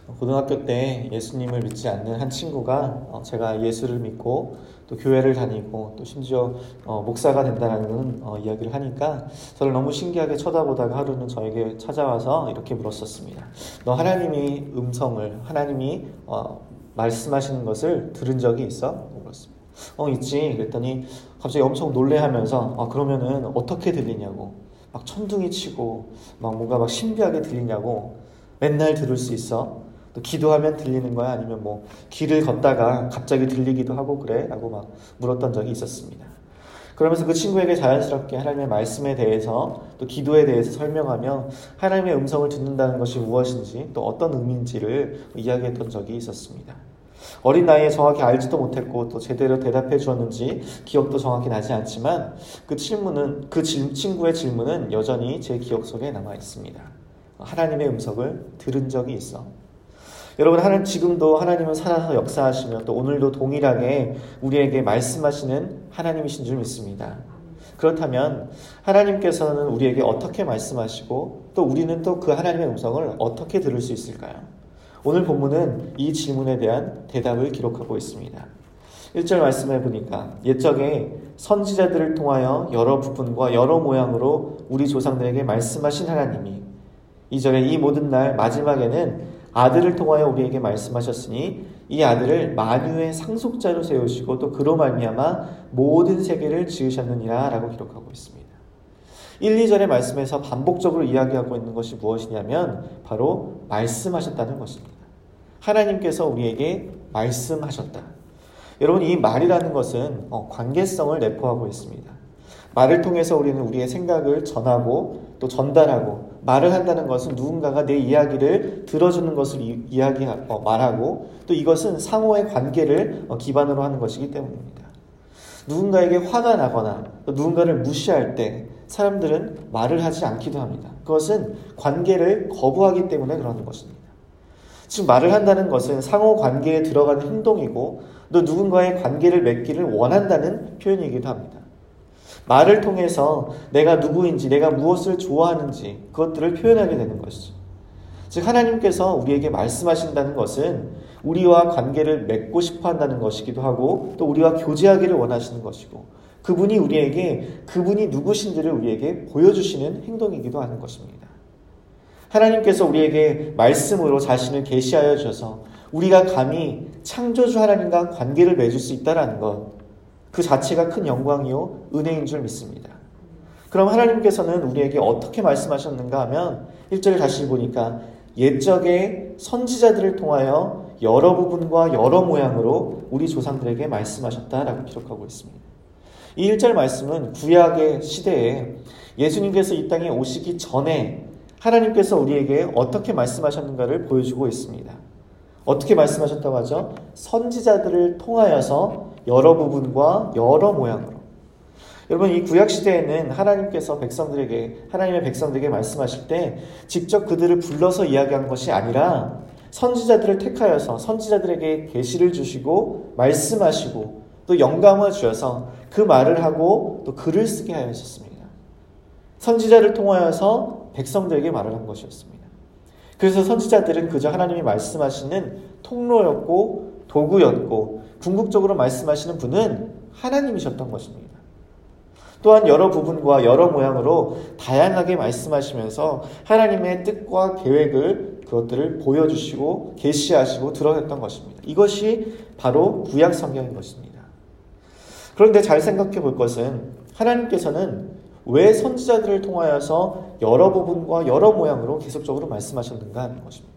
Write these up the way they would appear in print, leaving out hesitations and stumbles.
고등학교 때 예수님을 믿지 않는 한 친구가 제가 예수를 믿고 또 교회를 다니고 또 심지어 목사가 된다는 이야기를 하니까 저를 너무 신기하게 쳐다보다가 하루는 저에게 찾아와서 이렇게 물었었습니다. 너 하나님이 하나님이 말씀하시는 것을 들은 적이 있어? 물었습니다. 있지. 그랬더니 갑자기 엄청 놀래하면서 그러면은 어떻게 들리냐고, 막 천둥이 치고 막 뭔가 막 신비하게 들리냐고, 맨날 들을 수 있어? 또 기도하면 들리는 거야? 아니면 뭐 길을 걷다가 갑자기 들리기도 하고 그래? 라고 막 물었던 적이 있었습니다. 그러면서 그 친구에게 자연스럽게 하나님의 말씀에 대해서 또 기도에 대해서 설명하며 하나님의 음성을 듣는다는 것이 무엇인지 또 어떤 의미인지를 이야기했던 적이 있었습니다. 어린 나이에 정확히 알지도 못했고 또 제대로 대답해 주었는지 기억도 정확히 나지 않지만 그 친구의 질문은 여전히 제 기억 속에 남아 있습니다. 하나님의 음성을 들은 적이 있어? 여러분, 지금도 하나님은 살아서 역사하시며 또 오늘도 동일하게 우리에게 말씀하시는 하나님이신 줄 믿습니다. 그렇다면 하나님께서는 우리에게 어떻게 말씀하시고 또 우리는 또 그 하나님의 음성을 어떻게 들을 수 있을까요? 오늘 본문은 이 질문에 대한 대답을 기록하고 있습니다. 1절 말씀해 보니까 옛적에 선지자들을 통하여 여러 부분과 여러 모양으로 우리 조상들에게 말씀하신 하나님이 2절에 이 모든 날 마지막에는 아들을 통하여 우리에게 말씀하셨으니 이 아들을 만유의 상속자로 세우시고 또 그로 말미암아 모든 세계를 지으셨느니라 라고 기록하고 있습니다. 1, 2절의 말씀에서 반복적으로 이야기하고 있는 것이 무엇이냐면 바로 말씀하셨다는 것입니다. 하나님께서 우리에게 말씀하셨다. 여러분, 이 말이라는 것은 관계성을 내포하고 있습니다. 말을 통해서 우리는 우리의 생각을 전하고 또 전달하고, 말을 한다는 것은 누군가가 내 이야기를 들어주는 것을 말하고, 또 이것은 상호의 관계를 기반으로 하는 것이기 때문입니다. 누군가에게 화가 나거나 또 누군가를 무시할 때 사람들은 말을 하지 않기도 합니다. 그것은 관계를 거부하기 때문에 그러는 것입니다. 즉, 말을 한다는 것은 상호 관계에 들어가는 행동이고 또 누군가의 관계를 맺기를 원한다는 표현이기도 합니다. 말을 통해서 내가 누구인지, 내가 무엇을 좋아하는지 그것들을 표현하게 되는 것이죠. 즉, 하나님께서 우리에게 말씀하신다는 것은 우리와 관계를 맺고 싶어 한다는 것이기도 하고 또 우리와 교제하기를 원하시는 것이고 그분이 누구신지를 우리에게 보여주시는 행동이기도 하는 것입니다. 하나님께서 우리에게 말씀으로 자신을 계시하여 주셔서 우리가 감히 창조주 하나님과 관계를 맺을 수 있다는 것, 그 자체가 큰 영광이요 은혜인 줄 믿습니다. 그럼 하나님께서는 우리에게 어떻게 말씀하셨는가 하면 1절을 다시 보니까 옛적에 선지자들을 통하여 여러 부분과 여러 모양으로 우리 조상들에게 말씀하셨다라고 기록하고 있습니다. 이 1절 말씀은 구약의 시대에 예수님께서 이 땅에 오시기 전에 하나님께서 우리에게 어떻게 말씀하셨는가를 보여주고 있습니다. 어떻게 말씀하셨다고 하죠? 선지자들을 통하여서 여러 부분과 여러 모양으로. 여러분, 이 구약시대에는 하나님께서 하나님의 백성들에게 말씀하실 때 직접 그들을 불러서 이야기한 것이 아니라 선지자들을 택하여서 선지자들에게 계시를 주시고 말씀하시고 또 영감을 주셔서 그 말을 하고 또 글을 쓰게 하셨습니다. 선지자를 통하여서 백성들에게 말을 한 것이었습니다. 그래서 선지자들은 그저 하나님이 말씀하시는 통로였고 도구였고 궁극적으로 말씀하시는 분은 하나님이셨던 것입니다. 또한 여러 부분과 여러 모양으로 다양하게 말씀하시면서 하나님의 뜻과 계획을 그것들을 보여주시고 계시하시고 드러냈던 것입니다. 이것이 바로 구약 성경인 것입니다. 그런데 잘 생각해 볼 것은 하나님께서는 왜 선지자들을 통하여서 여러 부분과 여러 모양으로 계속적으로 말씀하셨는가 하는 것입니다.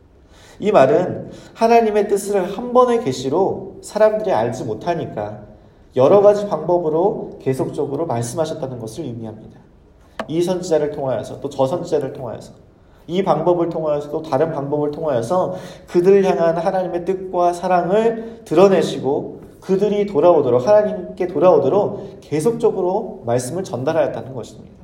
이 말은 하나님의 뜻을 한 번의 계시로 사람들이 알지 못하니까 여러 가지 방법으로 계속적으로 말씀하셨다는 것을 의미합니다. 이 선지자를 통하여서 또 저 선지자를 통하여서 이 방법을 통하여서 또 다른 방법을 통하여서 그들을 향한 하나님의 뜻과 사랑을 드러내시고 그들이 하나님께 돌아오도록 계속적으로 말씀을 전달하였다는 것입니다.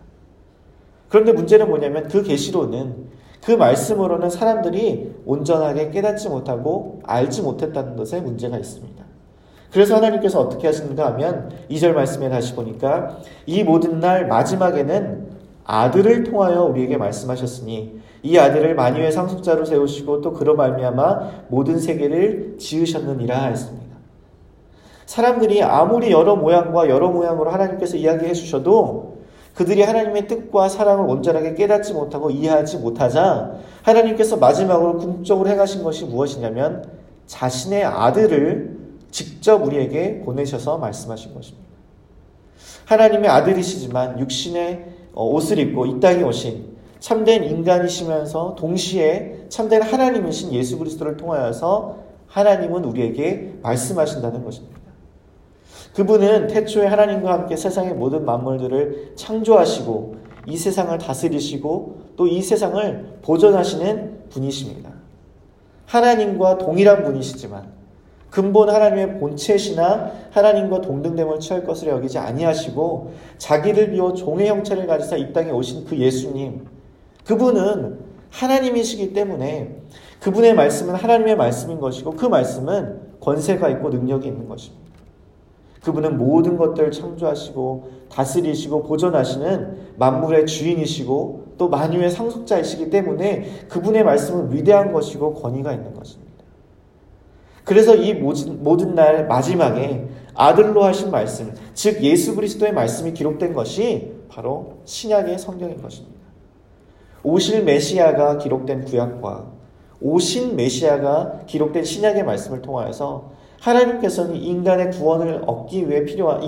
그런데 문제는 뭐냐면 그 계시로는, 그 말씀으로는 사람들이 온전하게 깨닫지 못하고 알지 못했다는 것에 문제가 있습니다. 그래서 하나님께서 어떻게 하시는가 하면 2절 말씀에 다시 보니까 이 모든 날 마지막에는 아들을 통하여 우리에게 말씀하셨으니 이 아들을 만유의 상속자로 세우시고 또 그로 말미암아 모든 세계를 지으셨느니라 했습니다. 사람들이 아무리 여러 모양과 여러 모양으로 하나님께서 이야기해 주셔도 그들이 하나님의 뜻과 사랑을 온전하게 깨닫지 못하고 이해하지 못하자 하나님께서 마지막으로 궁극적으로 행하신 것이 무엇이냐면 자신의 아들을 직접 우리에게 보내셔서 말씀하신 것입니다. 하나님의 아들이시지만 육신의 옷을 입고 이 땅에 오신 참된 인간이시면서 동시에 참된 하나님이신 예수 그리스도를 통하여서 하나님은 우리에게 말씀하신다는 것입니다. 그분은 태초에 하나님과 함께 세상의 모든 만물들을 창조하시고 이 세상을 다스리시고 또 이 세상을 보존하시는 분이십니다. 하나님과 동일한 분이시지만 근본 하나님의 본체시나 하나님과 동등됨을 취할 것을 여기지 아니하시고 자기를 비워 종의 형체를 가지사 이 땅에 오신 그 예수님, 그분은 하나님이시기 때문에 그분의 말씀은 하나님의 말씀인 것이고 그 말씀은 권세가 있고 능력이 있는 것입니다. 그분은 모든 것들을 창조하시고 다스리시고 보존하시는 만물의 주인이시고 또 만유의 상속자이시기 때문에 그분의 말씀은 위대한 것이고 권위가 있는 것입니다. 그래서 이 모든 날 마지막에 아들로 하신 말씀, 즉 예수 그리스도의 말씀이 기록된 것이 바로 신약의 성경인 것입니다. 오실 메시아가 기록된 구약과 오신 메시아가 기록된 신약의 말씀을 통하여서 하나님께서는 인간이 구원을 얻기 위해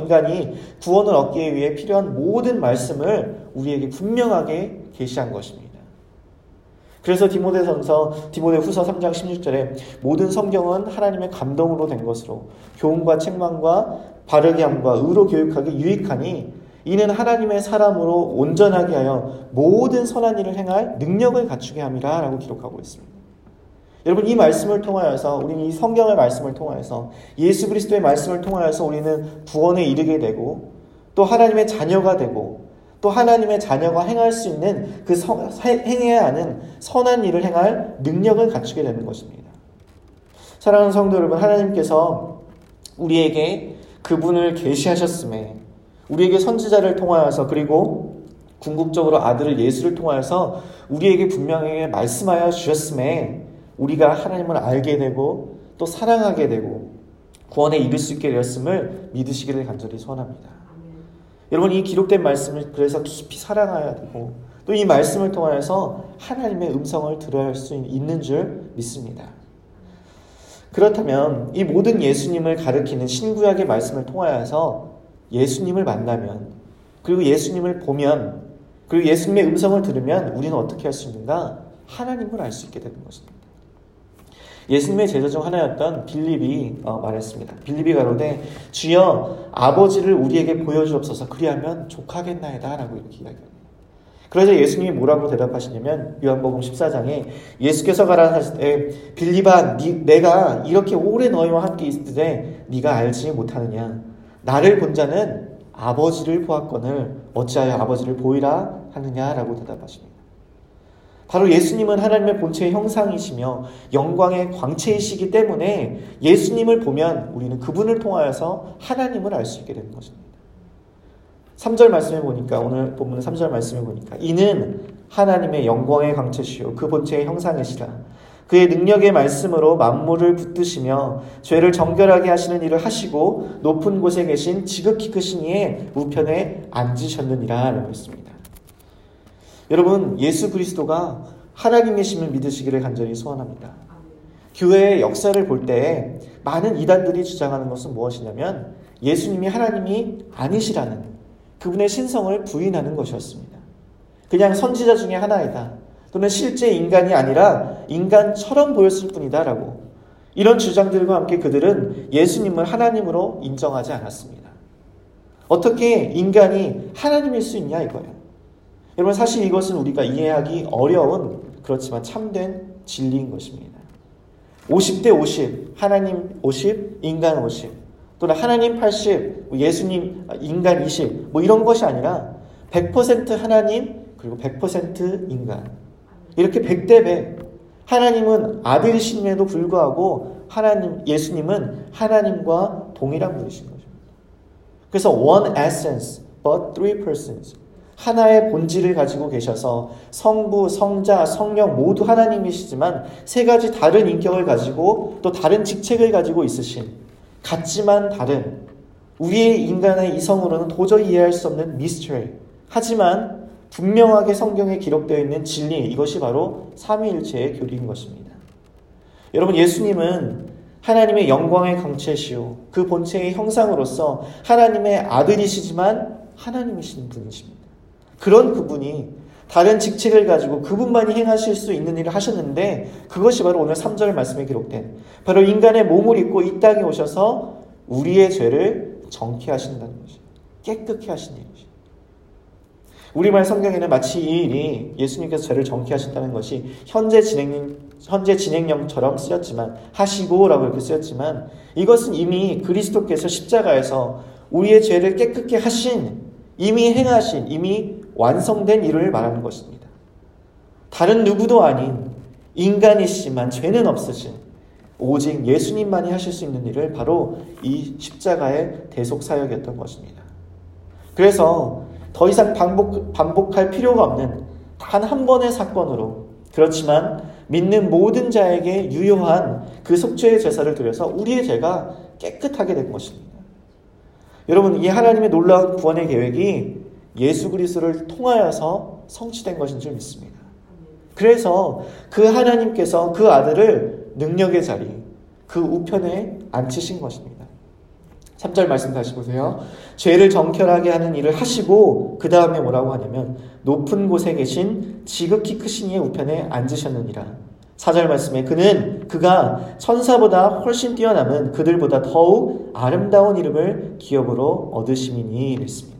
필요한 모든 말씀을 우리에게 분명하게 계시한 것입니다. 그래서 디모데후서 3장 16절에 모든 성경은 하나님의 감동으로 된 것으로 교훈과 책망과 바르게 함과 의로 교육하기 유익하니 이는 하나님의 사람으로 온전하게 하여 모든 선한 일을 행할 능력을 갖추게 함이라 라고 기록하고 있습니다. 여러분, 이 말씀을 통하여서 우리는 이 성경의 말씀을 통하여서 예수 그리스도의 말씀을 통하여서 우리는 구원에 이르게 되고 또 하나님의 자녀가 되고 또 하나님의 자녀가 행할 수 있는 행해야 하는 선한 일을 행할 능력을 갖추게 되는 것입니다. 사랑하는 성도 여러분, 하나님께서 우리에게 그분을 계시하셨음에 우리에게 선지자를 통하여서 그리고 궁극적으로 아들을 예수를 통하여서 우리에게 분명하게 말씀하여 주셨음에 우리가 하나님을 알게 되고 또 사랑하게 되고 구원에 이를 수 있게 되었음을 믿으시기를 간절히 소원합니다. 여러분, 이 기록된 말씀을 그래서 깊이 사랑해야 되고 또 이 말씀을 통하여서 하나님의 음성을 들어야 할 수 있는 줄 믿습니다. 그렇다면 이 모든 예수님을 가리키는 신구약의 말씀을 통하여서 예수님을 만나면 그리고 예수님을 보면 그리고 예수님의 음성을 들으면 우리는 어떻게 할 수 있는가? 하나님을 알 수 있게 되는 것입니다. 예수님의 제자 중 하나였던 빌립이 말했습니다. 빌립이 가로되 주여 아버지를 우리에게 보여주옵소서 그리하면 족하겠나이다 라고 이렇게 이야기합니다. 그래서 예수님이 뭐라고 대답하시냐면 요한복음 14장에 예수께서 가라 하실 때 빌립아 내가 이렇게 오래 너희와 함께 있을 네가 알지 못하느냐 나를 본 자는 아버지를 보았거늘 어찌하여 아버지를 보이라 하느냐라고 대답하십니다. 바로 예수님은 하나님의 본체의 형상이시며 영광의 광채이시기 때문에 예수님을 보면 우리는 그분을 통하여서 하나님을 알 수 있게 되는 것입니다. 3절 말씀에 보니까 오늘 본문 3절 말씀에 보니까 이는 하나님의 영광의 광채시요 그 본체의 형상이시라 그의 능력의 말씀으로 만물을 붙드시며 죄를 정결하게 하시는 일을 하시고 높은 곳에 계신 지극히 크신 이의 우편에 앉으셨느니라 라고 했습니다. 여러분, 예수 그리스도가 하나님이심을 믿으시기를 간절히 소원합니다. 교회의 역사를 볼 때 많은 이단들이 주장하는 것은 무엇이냐면 예수님이 하나님이 아니시라는 그분의 신성을 부인하는 것이었습니다. 그냥 선지자 중에 하나이다. 또는 실제 인간이 아니라 인간처럼 보였을 뿐이다 라고 이런 주장들과 함께 그들은 예수님을 하나님으로 인정하지 않았습니다. 어떻게 인간이 하나님일 수 있냐 이거예요. 여러분, 사실 이것은 우리가 이해하기 어려운 그렇지만 참된 진리인 것입니다. 50대 50, 하나님 50, 인간 50 또는 하나님 80, 예수님 인간 20 이런 것이 아니라 100% 하나님 그리고 100% 인간 이렇게 100대 100 하나님은 아들이심에도 불구하고 예수님은 하나님과 동일한 분이신 것입니다. 그래서 one essence but three persons 하나의 본질을 가지고 계셔서 성부, 성자, 성령 모두 하나님이시지만 세 가지 다른 인격을 가지고 또 다른 직책을 가지고 있으신 같지만 다른 우리의 인간의 이성으로는 도저히 이해할 수 없는 미스터리, 하지만 분명하게 성경에 기록되어 있는 진리, 이것이 바로 삼위일체의 교리인 것입니다. 여러분, 예수님은 하나님의 영광의 강체시오 그 본체의 형상으로서 하나님의 아들이시지만 하나님이신 분이십니다. 그런 그분이 다른 직책을 가지고 그분만이 행하실 수 있는 일을 하셨는데, 그것이 바로 오늘 3절 말씀에 기록된 바로 인간의 몸을 입고 이 땅에 오셔서 우리의 죄를 정케 하신다는 것입니다. 깨끗게 하신 일이죠. 우리말 성경에는 마치 이 일이 예수님께서 죄를 정케 하셨다는 것이 현재 진행형처럼 쓰였지만, 하시고라고 이렇게 쓰였지만, 이것은 이미 그리스도께서 십자가에서 우리의 죄를 깨끗게 하신, 이미 행하신, 이미 완성된 일을 말하는 것입니다. 다른 누구도 아닌 인간이시지만 죄는 없으신 오직 예수님만이 하실 수 있는 일을 바로 이 십자가의 대속사역이었던 것입니다. 그래서 더 이상 반복할 필요가 없는 단 한 번의 사건으로, 그렇지만 믿는 모든 자에게 유효한 그 속죄의 제사를 드려서 우리의 죄가 깨끗하게 된 것입니다. 여러분, 이 하나님의 놀라운 구원의 계획이 예수 그리스도를 통하여서 성취된 것인 줄 믿습니다. 그래서 그 하나님께서 그 아들을 능력의 자리, 그 우편에 앉히신 것입니다. 3절 말씀 다시 보세요. 죄를 정결하게 하는 일을 하시고 그 다음에 뭐라고 하냐면 높은 곳에 계신 지극히 크신 이의 우편에 앉으셨느니라. 4절 말씀에 그가 천사보다 훨씬 뛰어남은 그들보다 더욱 아름다운 이름을 기업으로 얻으심이니 이랬습니다.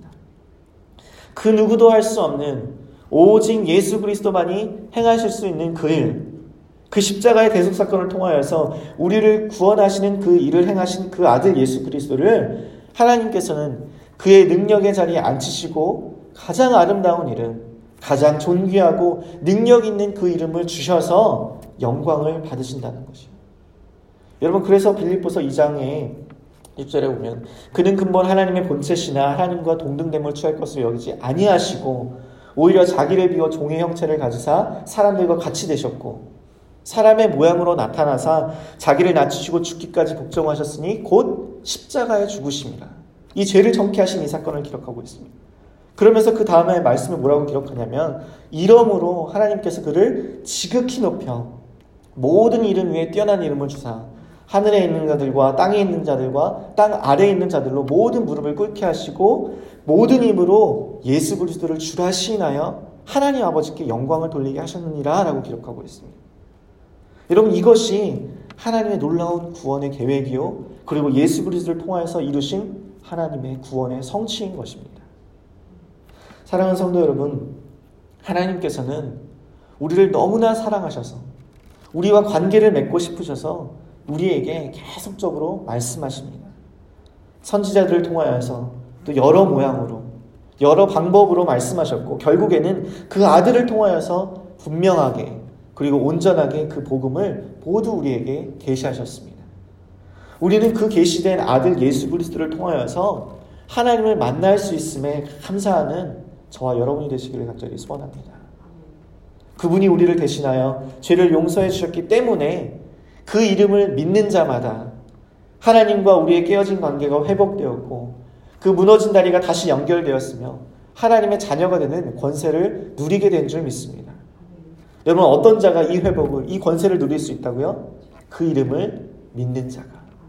그 누구도 할 수 없는 오직 예수 그리스도만이 행하실 수 있는 그 일, 그 십자가의 대속사건을 통하여서 우리를 구원하시는 그 일을 행하신 그 아들 예수 그리스도를 하나님께서는 그의 능력의 자리에 앉히시고 가장 아름다운 이름, 가장 존귀하고 능력 있는 그 이름을 주셔서 영광을 받으신다는 것이에요. 여러분, 그래서 빌립보서 2장에 6절에 보면 그는 근본 하나님의 본체시나 하나님과 동등됨을 취할 것을 여기지 아니하시고 오히려 자기를 비워 종의 형체를 가지사 사람들과 같이 되셨고 사람의 모양으로 나타나사 자기를 낮추시고 죽기까지 복종하셨으니 곧 십자가에 죽으심이라. 이 죄를 정케 하신 이 사건을 기록하고 있습니다. 그러면서 그 다음에 말씀을 뭐라고 기록하냐면 이러므로 하나님께서 그를 지극히 높여 모든 이름 위에 뛰어난 이름을 주사 하늘에 있는 자들과 땅에 있는 자들과 땅 아래에 있는 자들로 모든 무릎을 꿇게 하시고 모든 힘으로 예수 그리스도를 주라 시인하여 하나님 아버지께 영광을 돌리게 하셨느니라 라고 기록하고 있습니다. 여러분, 이것이 하나님의 놀라운 구원의 계획이요 그리고 예수 그리스도를 통하여서 이루신 하나님의 구원의 성취인 것입니다. 사랑하는 성도 여러분, 하나님께서는 우리를 너무나 사랑하셔서 우리와 관계를 맺고 싶으셔서 우리에게 계속적으로 말씀하십니다. 선지자들을 통하여서 또 여러 모양으로 여러 방법으로 말씀하셨고 결국에는 그 아들을 통하여서 분명하게 그리고 온전하게 그 복음을 모두 우리에게 계시하셨습니다. 우리는 그 계시된 아들 예수 그리스도를 통하여서 하나님을 만날 수 있음에 감사하는 저와 여러분이 되시기를 간절히 소원합니다. 그분이 우리를 대신하여 죄를 용서해 주셨기 때문에 그 이름을 믿는 자마다 하나님과 우리의 깨어진 관계가 회복되었고 그 무너진 다리가 다시 연결되었으며 하나님의 자녀가 되는 권세를 누리게 된 줄 믿습니다. 여러분, 어떤 자가 이 회복을, 이 권세를 누릴 수 있다고요? 그 이름을 믿는 자가.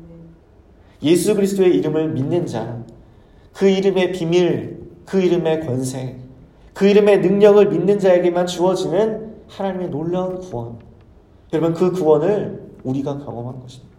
예수 그리스도의 이름을 믿는 자, 그 이름의 비밀, 그 이름의 권세, 그 이름의 능력을 믿는 자에게만 주어지는 하나님의 놀라운 구원. 여러분, 그 구원을 우리가 경험한 것입니다.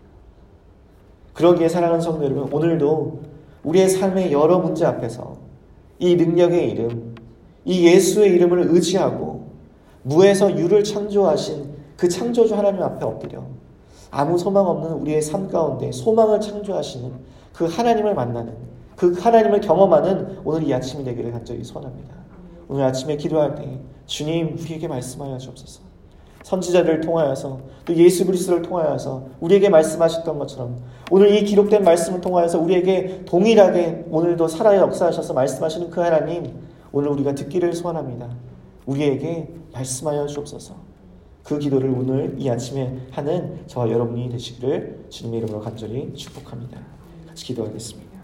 그러기에 사랑하는 성도 여러분, 오늘도 우리의 삶의 여러 문제 앞에서 이 능력의 이름, 이 예수의 이름을 의지하고 무에서 유를 창조하신 그 창조주 하나님 앞에 엎드려 아무 소망 없는 우리의 삶 가운데 소망을 창조하시는 그 하나님을 만나는, 그 하나님을 경험하는 오늘 이 아침이 되기를 간절히 소원합니다. 오늘 아침에 기도할 때 주님 우리에게 말씀하여 주옵소서. 선지자들을 통하여서 또 예수 그리스도를 통하여서 우리에게 말씀하셨던 것처럼 오늘 이 기록된 말씀을 통하여서 우리에게 동일하게 오늘도 살아야 역사하셔서 말씀하시는 그 하나님, 오늘 우리가 듣기를 소원합니다. 우리에게 말씀하여 주옵소서. 그 기도를 오늘 이 아침에 하는 저와 여러분이 되시기를 주님의 이름으로 간절히 축복합니다. 같이 기도하겠습니다.